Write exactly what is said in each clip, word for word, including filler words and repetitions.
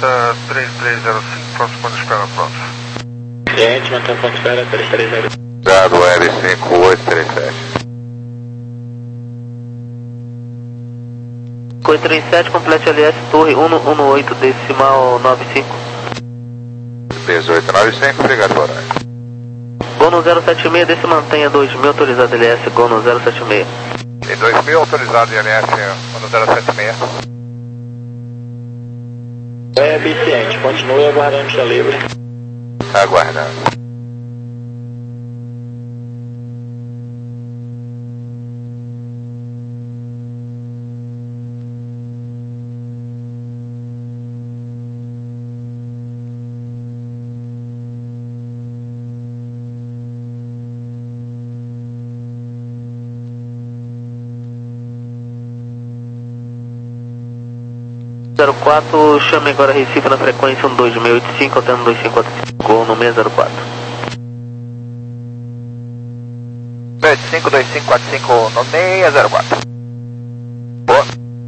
Delta três três zero cinco, próximo ponto de espera, pronto. Cliente, mantém ponto de espera três três zero cinco. Dado Web cinco oito três sete. cinco oito três sete, complete L S, torre um um oito, decimal nove cinco. dezoito nove cinco, obrigado por horário. Gono zero sete seis, desse mantenha dois mil, autorizado L S, Gono zero sete seis. Tem dois mil autorizado L S, Gono zero sete seis. É eficiente, continue aguardando pista livre. Aguardando. zero quatro, chame agora Recife na frequência um dois mil e oitenta e cinco, alternando dois cinco quatro cinco, Gol no seis zero quatro. dois cinco dois cinco quatro cinco no seis zero quatro. Boa.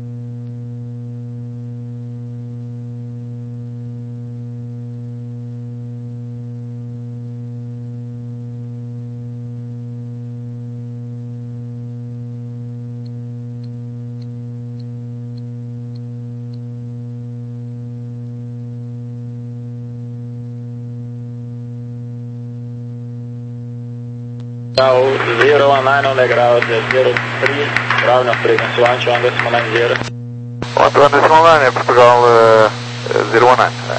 Tá, o zero one nine on the ground, zero three, ground of frequency one, two decimal nine zero. One decimal nine, é Portugal uh, zero one nine. É.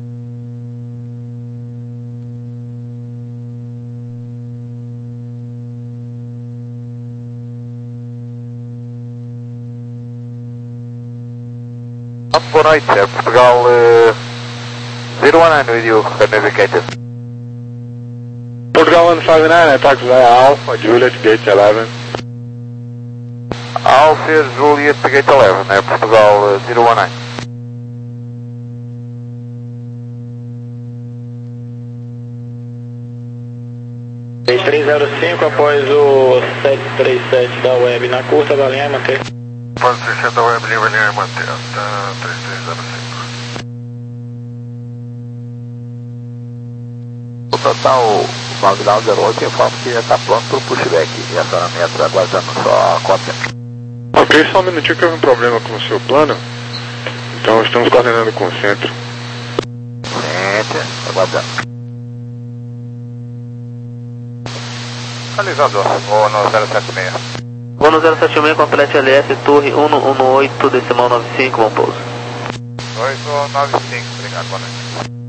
Boa noite, é Portugal uh, zero one nine with you, navigated. Portugal one five nine, taxi Alpha, Juliet, gate eleven. Alpha, Juliet, gate eleven, é Portugal uh, zero one nine. três três zero cinco após o sete três sete da web na curta da linha manter. Pode ser da web, linha, linha, manter, tá, três três zero cinco. O total, o Magnal zero oito informa que já está pronto para o pushback e acionamento, aguardando só a cópia. Ok, só um minutinho que houve um problema com o seu plano. Então estamos coordenando com o centro. Centro, aguardando. Localizador, Gono zero sete seis. Gono zero sete seis, complete L S, torre um um oito, decimal nove cinco, bom pouso. oito nove cinco, obrigado, boa noite.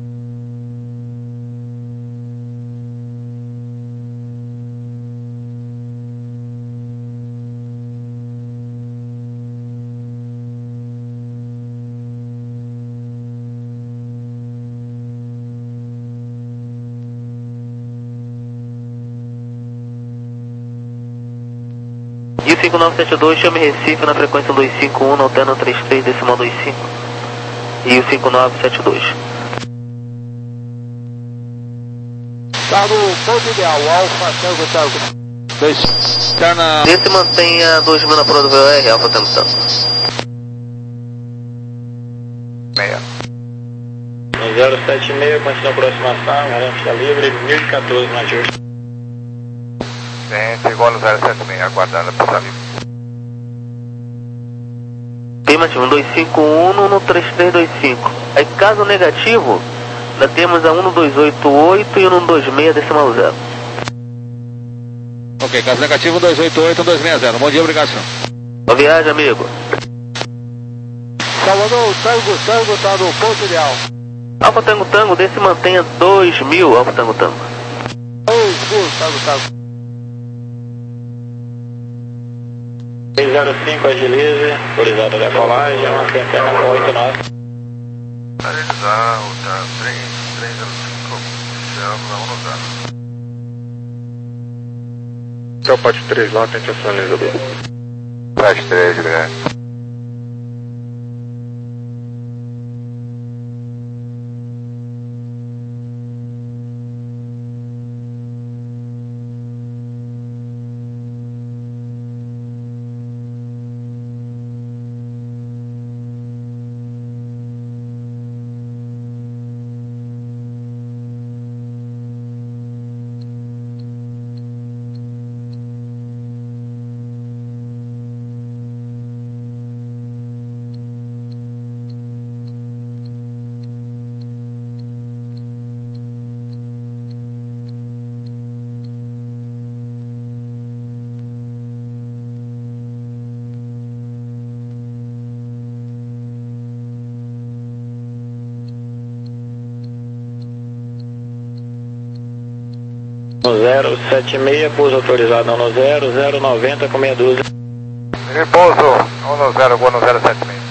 E o cinco nove sete dois, chame Recife na frequência dois cinco um, alterno três três, decimal dois cinco. E o cinco nove sete dois. Tá no ponto ideal, Alfa, Tango, Tango. Dois, externa... Desse mantenha dois mil na prova do V O R, Alfa Tango Tango. Meia. No zero sete seis, continua a aproximação, garante pista livre, mil e quatorze na justa. Gente, Gono zero sete seis, aguardando a pista livre. Afirmativo, dois cinco um no três três dois cinco. Aí caso negativo, ainda temos a um dois oito oito e um dois seis, decimal zero. Ok, caso negativo dois oito oito dois seis zero. Bom dia, obrigação. Boa viagem, amigo. Salvador, Tango, Tango tá no ponto ideal. Alfa Tango Tango, desse mantenha dois mil, Alfa Tango Tango. dois mil, Tango, Tango. seis zero cinco, agilize, autorizado a decolagem, uma centena com oito nove. Finalizar, tá, três três zero cinco, iniciando na um zero. Que é o pátio três lá, tente a sinalizador. Pátio três, obrigado. zero sete seis, pouso autorizado um zero, zero noventa com meia dúzia. Repouso um zero, vou no zero sete seis.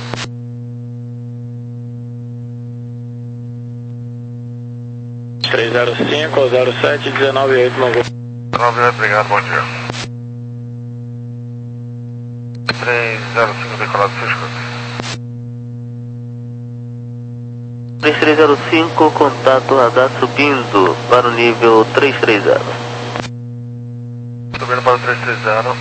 três zero cinco, zero sete, dezenove oito, no voo. dezenove oito, obrigado, bom dia. três zero cinco, decolado, Cisco. três três zero cinco, contato radar subindo para o nível três três zero. Subindo para o três três zero.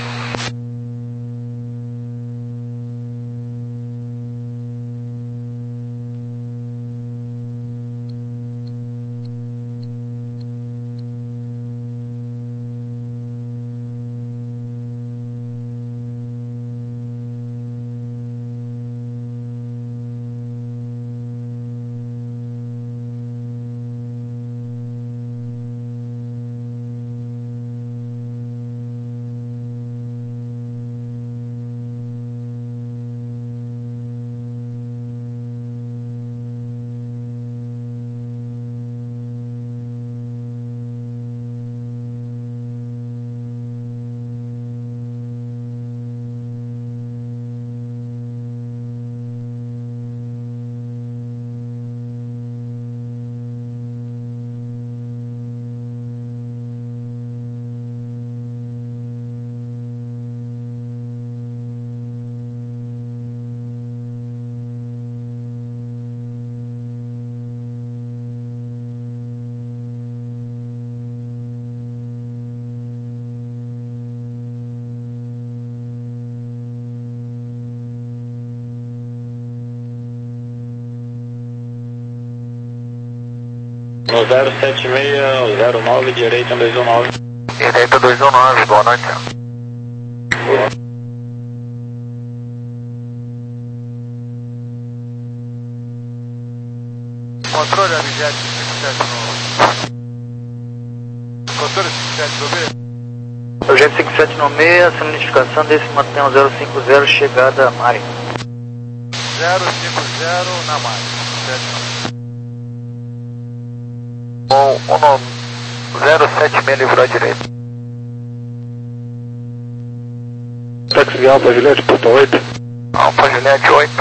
No zero sete seis, zero nove, direita dois um nove. Direita dois um nove, boa noite. Controle a vigésimo cinquenta e sete no... Controle cinquenta e sete no B. O Jet cinquenta e sete no meio, essa notificação desse mantém o zero cinco zero, chegada a Mari. zero cinco zero na Mari. Bom, um zero sete seis livrou à direita. Táxi Alfa Juliette, porta oito. Alfa Juliette oito.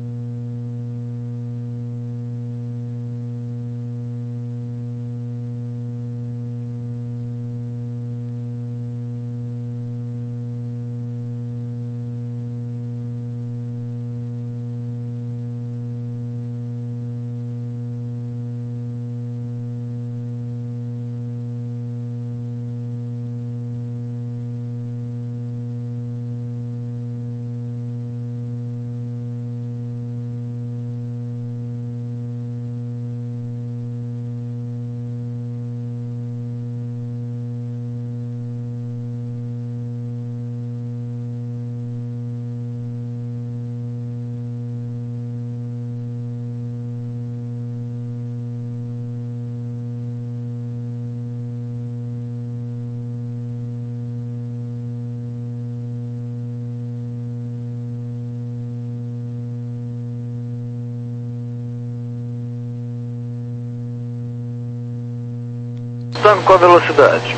Com a velocidade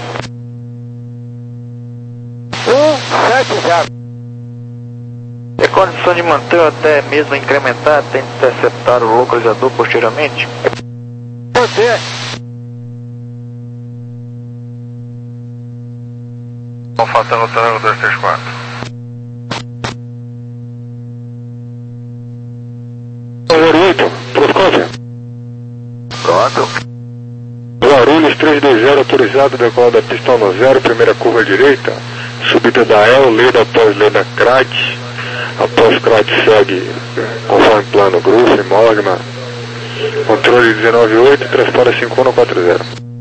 um sete zero. é condição de manter ou até mesmo incrementar, tem que interceptar o localizador posteriormente. Você. Alfa no Tango dois três quatro. zero oito, Proscóvia. Pronto. Guarulhos três dois zero, autorizado, decolado da pista um zero, primeira curva direita, subida da E L, leda após leda C R A T, após C R A T segue conforme plano Groove, Mogma, controle dezenove oito, transporte cinco um quatro zero.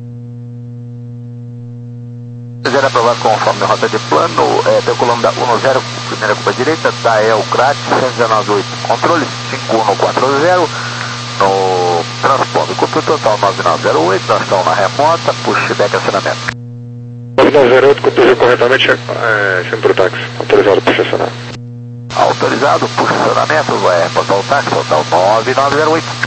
Zero aprovado conforme a rota de plano, é, decolando da um zero, primeira curva direita, da E L C R A T, cento e dezenove oito, controle cinco um quatro zero, no transporte, custo total nove nove zero oito, nós estamos na remota, pushback acionamento. nove nove zero oito, conduziu corretamente, é, sempre pro táxi, autorizado para estacionar. Autorizado, posicionamento, vai reportar o táxi, total nove nove zero oito.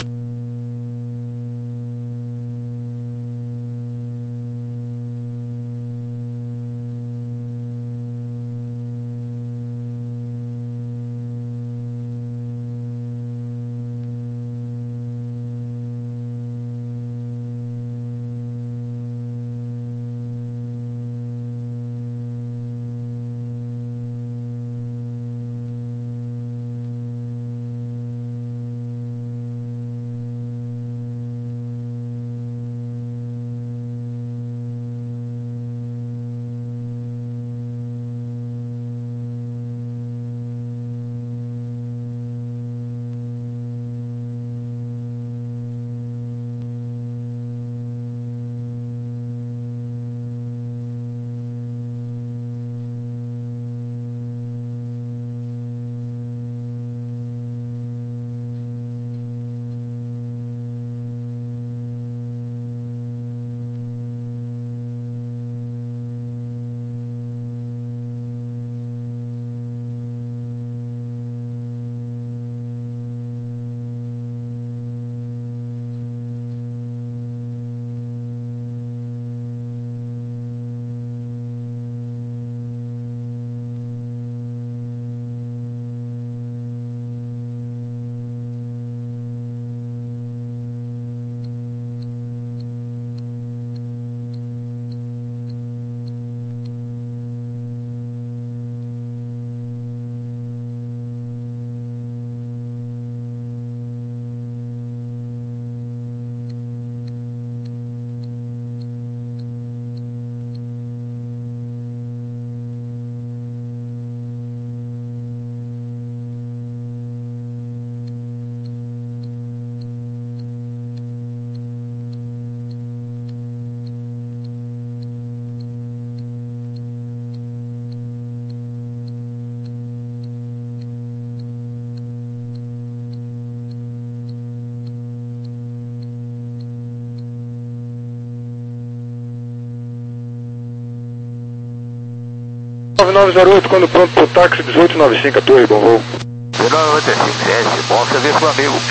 nove zero oito, quando pronto pro táxi, dezoito noventa e cinco, a torre, bom voo. dezenove noventa e cinco, gente, bom serviço, meu amigo.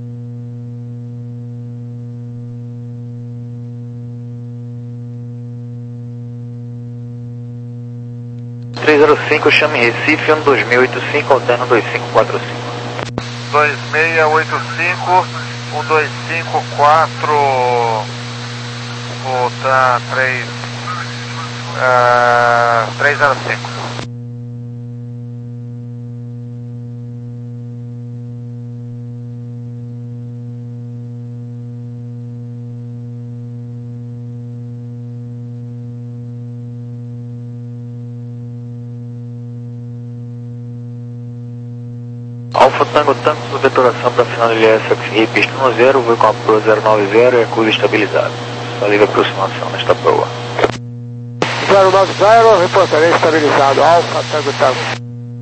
três zero cinco, chame Recife, ano dois mil e oitenta e cinco, alterna dois cinco quatro cinco. dois seis oito cinco, um dois cinco quatro, voltar três, uh, três zero cinco. Alfa Tango Tango, subvetoração para final L S X R I, pista um zero, voo com a proa zero nove zero e acusa estabilizado. Só livre aproximação nesta proa. zero nove zero, reportarei estabilizado, Alfa Tango Tango.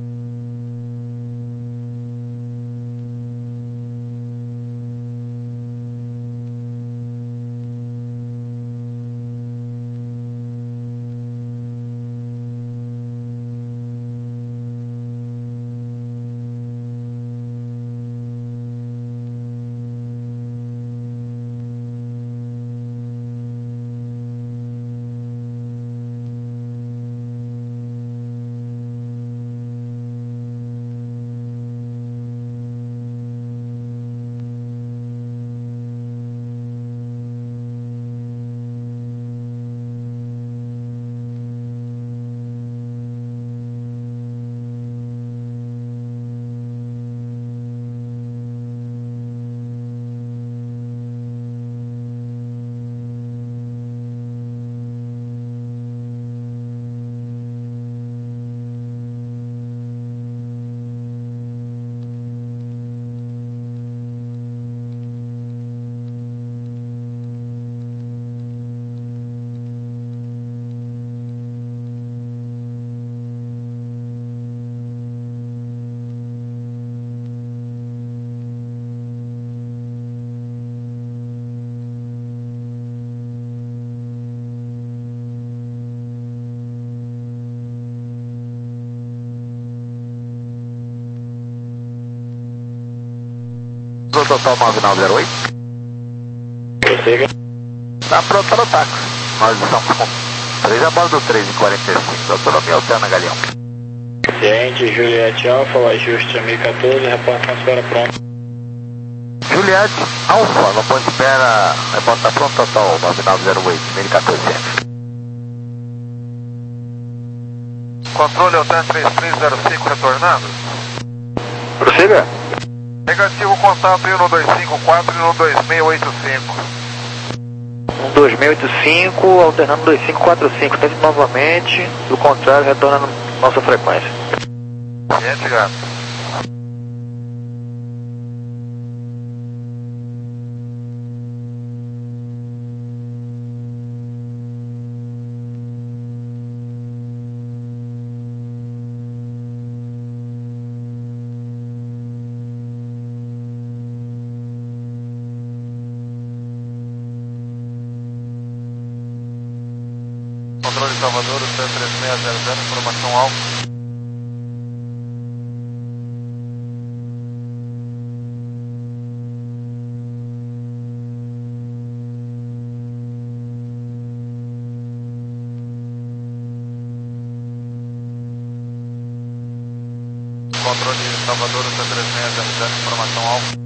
Total nove nove zero oito. Prossiga. Tá pronto para o táxi. Nós estamos com três a bordo, três e quarenta e cinco. Autonomia alterna, Galeão. Ciente, Juliette Alfa, o ajuste mil e quatorze, reporte na espera pronto. Juliette Alfa, no ponto de espera, reporte tá pronto, total nove nove zero oito, mil e quatorze. Controle Altan três três zero cinco retornando. Prossiga. Negativo, contato em um dois cinco quatro e um dois seis oito cinco. um dois seis oito cinco, alternando dois cinco quatro cinco. Tente novamente, do contrário, retorna nossa frequência. Gente, gato. Controle Salvador, o C três seis zero zero, informação alfa. Controle Salvador, o C três seis zero zero, informação alfa.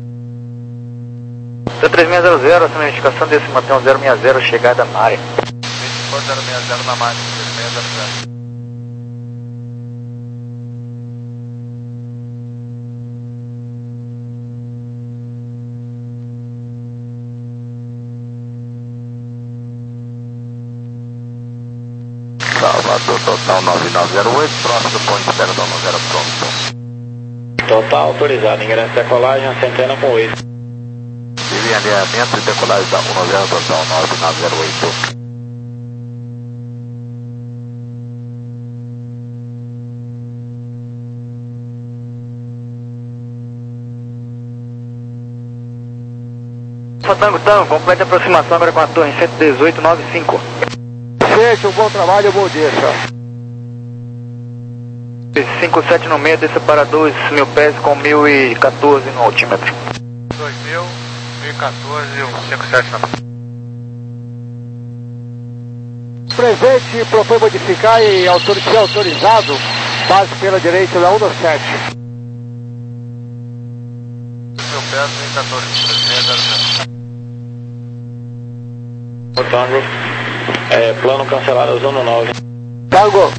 C três seis zero zero, essa notificação desse mantém zero seis zero, chegada na área. zero seis zero na máquina, três seis zero zero. Salvador, total nove nove zero oito, próximo ponto de espera do um zero pronto. Total autorizado, ingresso de decolagem, centena com oito. Tive alinhamento e decolagem da um zero, total nove nove zero oito. Tango Tango, completa a aproximação agora com a torre cento e dezoito noventa e cinco. Gente, um bom trabalho, bom dia, senhor. cinco sete no meio, desça para dois mil pés com mil e quatorze no altímetro. dois mil, mil e quatorze, um cinco sete na mão. Presente, propõe modificar e autor, ser autorizado, base pela direita da um sete. Meu pé, mil e quatorze, três seis zero zero. O Tango, é, plano cancelado, zona nove. Tango.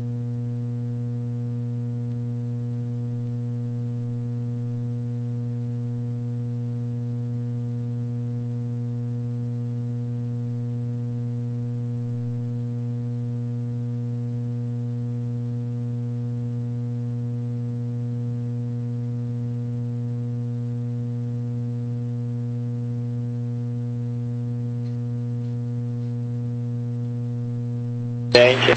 Gente.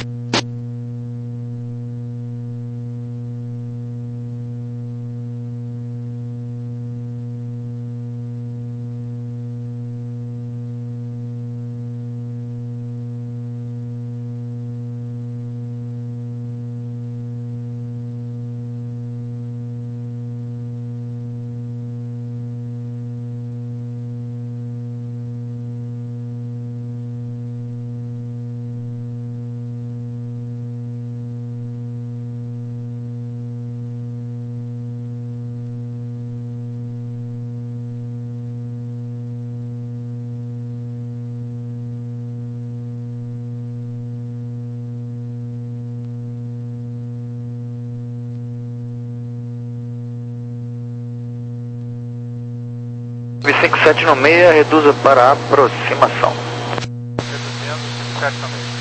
cinco sete no meio, reduza para aproximação. Reduzindo, cinco sete no meio.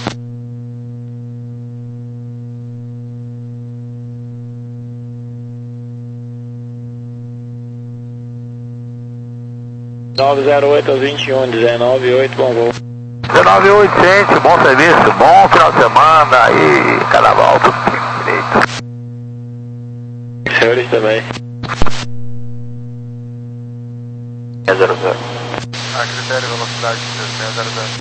nove zero oito vinte e um, dezenove oito, bom voo. dezenove oito, gente, bom serviço, bom final de semana e carnaval, tudo direito. Senhores também. zero zero. A critério velocidade três seis zero zero.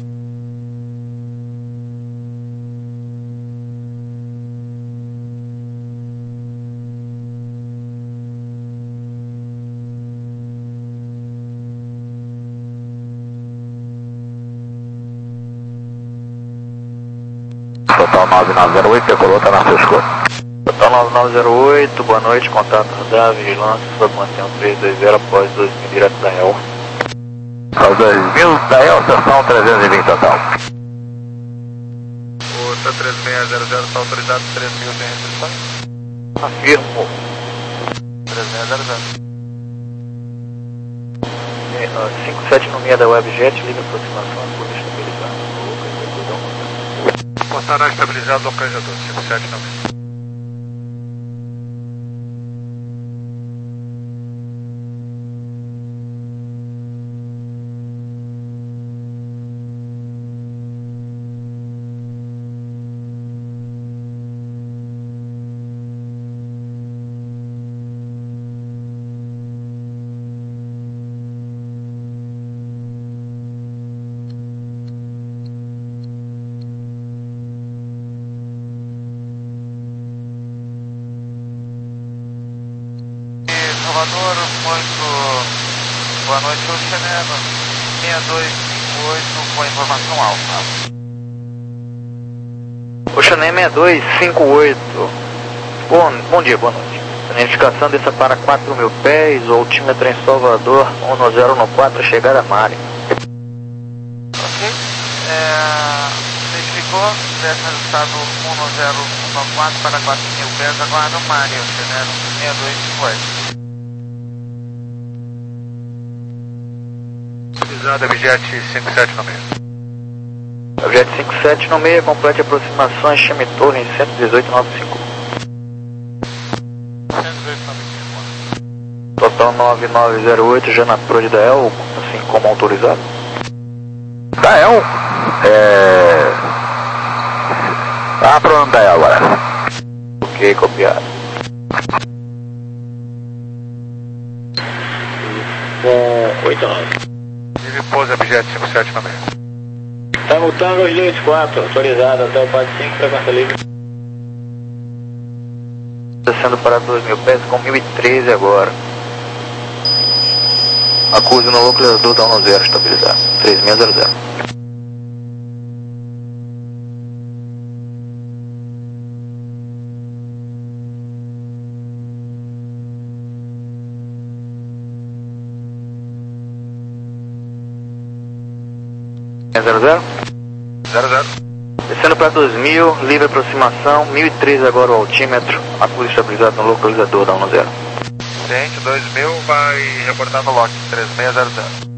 Total nove nove zero oito, decolou, tá na sua escolha. Total nove nove zero oito, boa noite, contato radar, vigilância, sob mantenhão três dois zero após dois mil direto da Real. Após dois mil, da Real, sessão trezentos e vinte total. O T três seis zero zero está autorizado, três mil tem restrição? Afirmo. três seis zero zero. cinco sete no meio da Webjet, liga aproximação, por estabilizar. Postará estabilizado localizador, cinco sete no meio. Salvador, muito boa noite, o Xeneva seis dois cinco oito com informação alta. Oxané seis dois cinco oito. Bom, bom dia, boa noite. Identificação dessa para quatro mil pés, o altímetro em Salvador, um zero um quatro, chegada a Mari. Ok. É, identificou, desse resultado um zero um quatro para quatro mil pés, aguarda o Mari, o Xeneva seis dois cinco oito. Utilizada Webjet cinco sete no meio. Webjet cinco sete no meio, complete aproximações, chame torre em cento e dezoito nove cinco. cento e dezoito nove cinco. Total nove nove zero oito, já na Pro de Dael, assim como autorizado. Dael, é... Ah, pronto, Dael agora. Ok, copiado. Com oito nove. Ele pousa Webjet cinco sete no meio. Tango Tango dois quatro, autorizado até o quatro cinco, frequência livre. Descendo para dois mil pés com mil e treze agora. Acuse no localizador da um zero estabilizado. três seis zero zero. zero zero? zero zero. Descendo para dois mil, livre aproximação, mil e treze agora o altímetro, acuse estabilizado no localizador da um zero. Gente, dois mil vai reportar no lock três seis zero zero.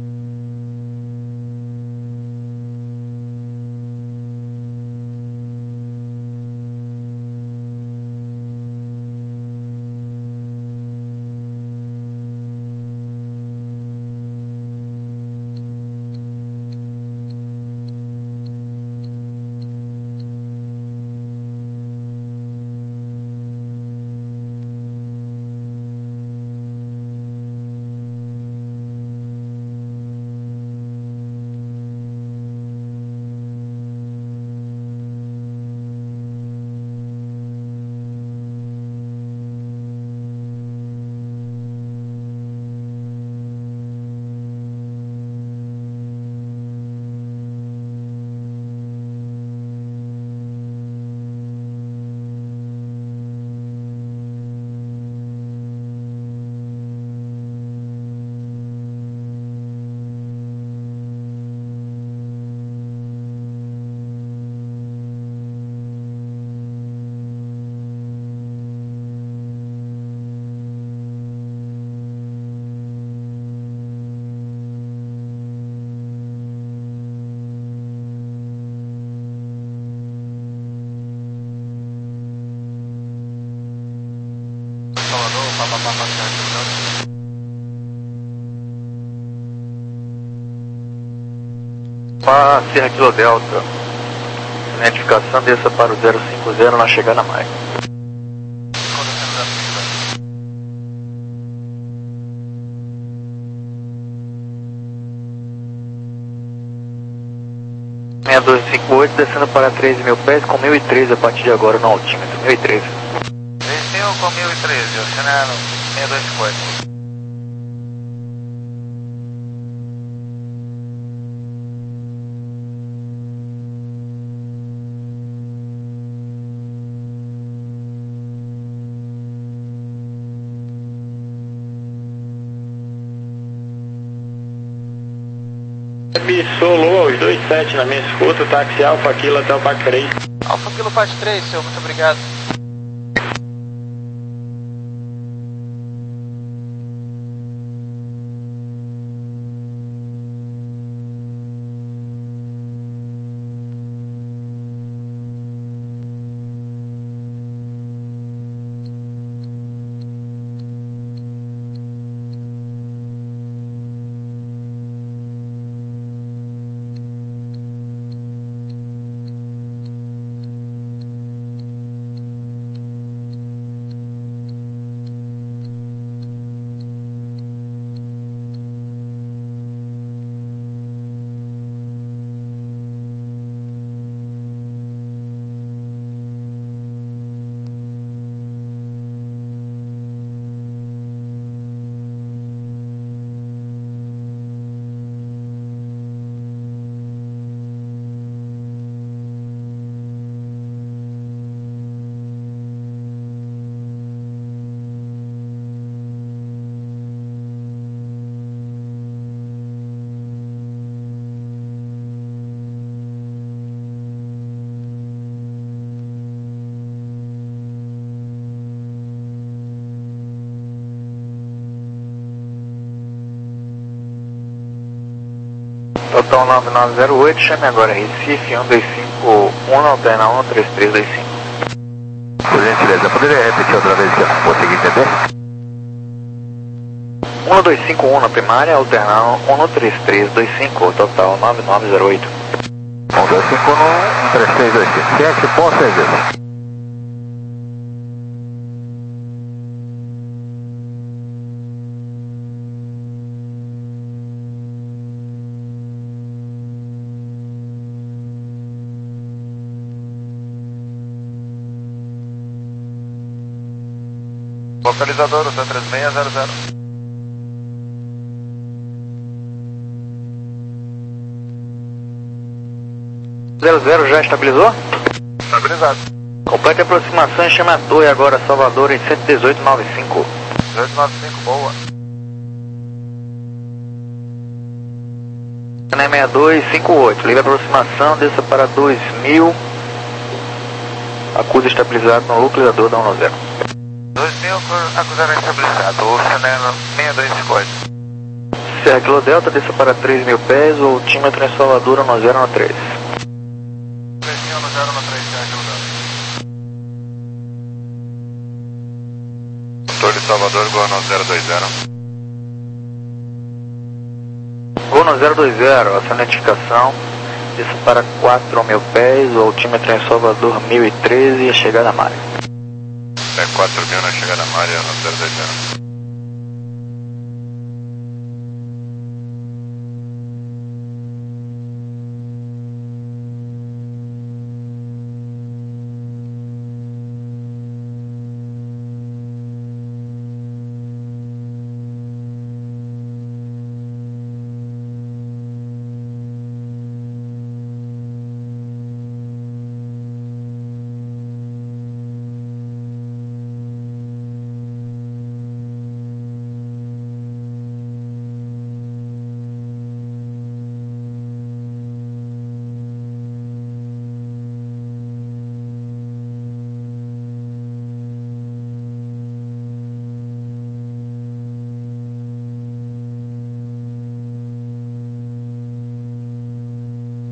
Para Serra Kilo Delta, identificação desça para o zero cinco zero na chegada a mais. seis dois cinco oito descendo para treze mil pés com mil e treze a partir de agora no altímetro, mil e treze. três mil com mil e treze, oceano seis dois cinco oito. Me solou aos dois sete na minha escuta, táxi Alfa Kilo até o P A C três. Alfa Kilo P A C três, senhor, muito obrigado. Total nove nove zero oito, chame agora Recife um dois cinco um, alterna um três três dois cinco. Por gentileza, poderia repetir outra vez que eu não consegui entender? um dois cinco um na primária, alterna um três três dois cinco, total nove nove zero oito. um dois cinco um, três três dois cinco. Sete ponto seis. Localizador, o C três seis zero zero. zero zero já estabilizou? Estabilizado. Complete a aproximação e chama a torre agora, Salvador, em cento e dezoito noventa e cinco. dezoito noventa e cinco, boa. Na sessenta e dois cinquenta e oito, livre aproximação, desça para dois mil. Acusa estabilizado no localizador da um zero. dois mil, acusado estabilizado, o Chanel sessenta e dois cinquenta e oito. Serra Kilo Delta, desça para três mil pés, o altímetro em Salvador, um zero um três. três mil, um zero um três, Serra Kilo Delta. Controle Salvador, Gol no zero dois zero. Gol no zero dois zero, essa notificação, desça para quatro mil pés, o altímetro em Salvador, mil e treze e a chegada à Mária. É quatro mil na chegada à Mária, no zero dois zero.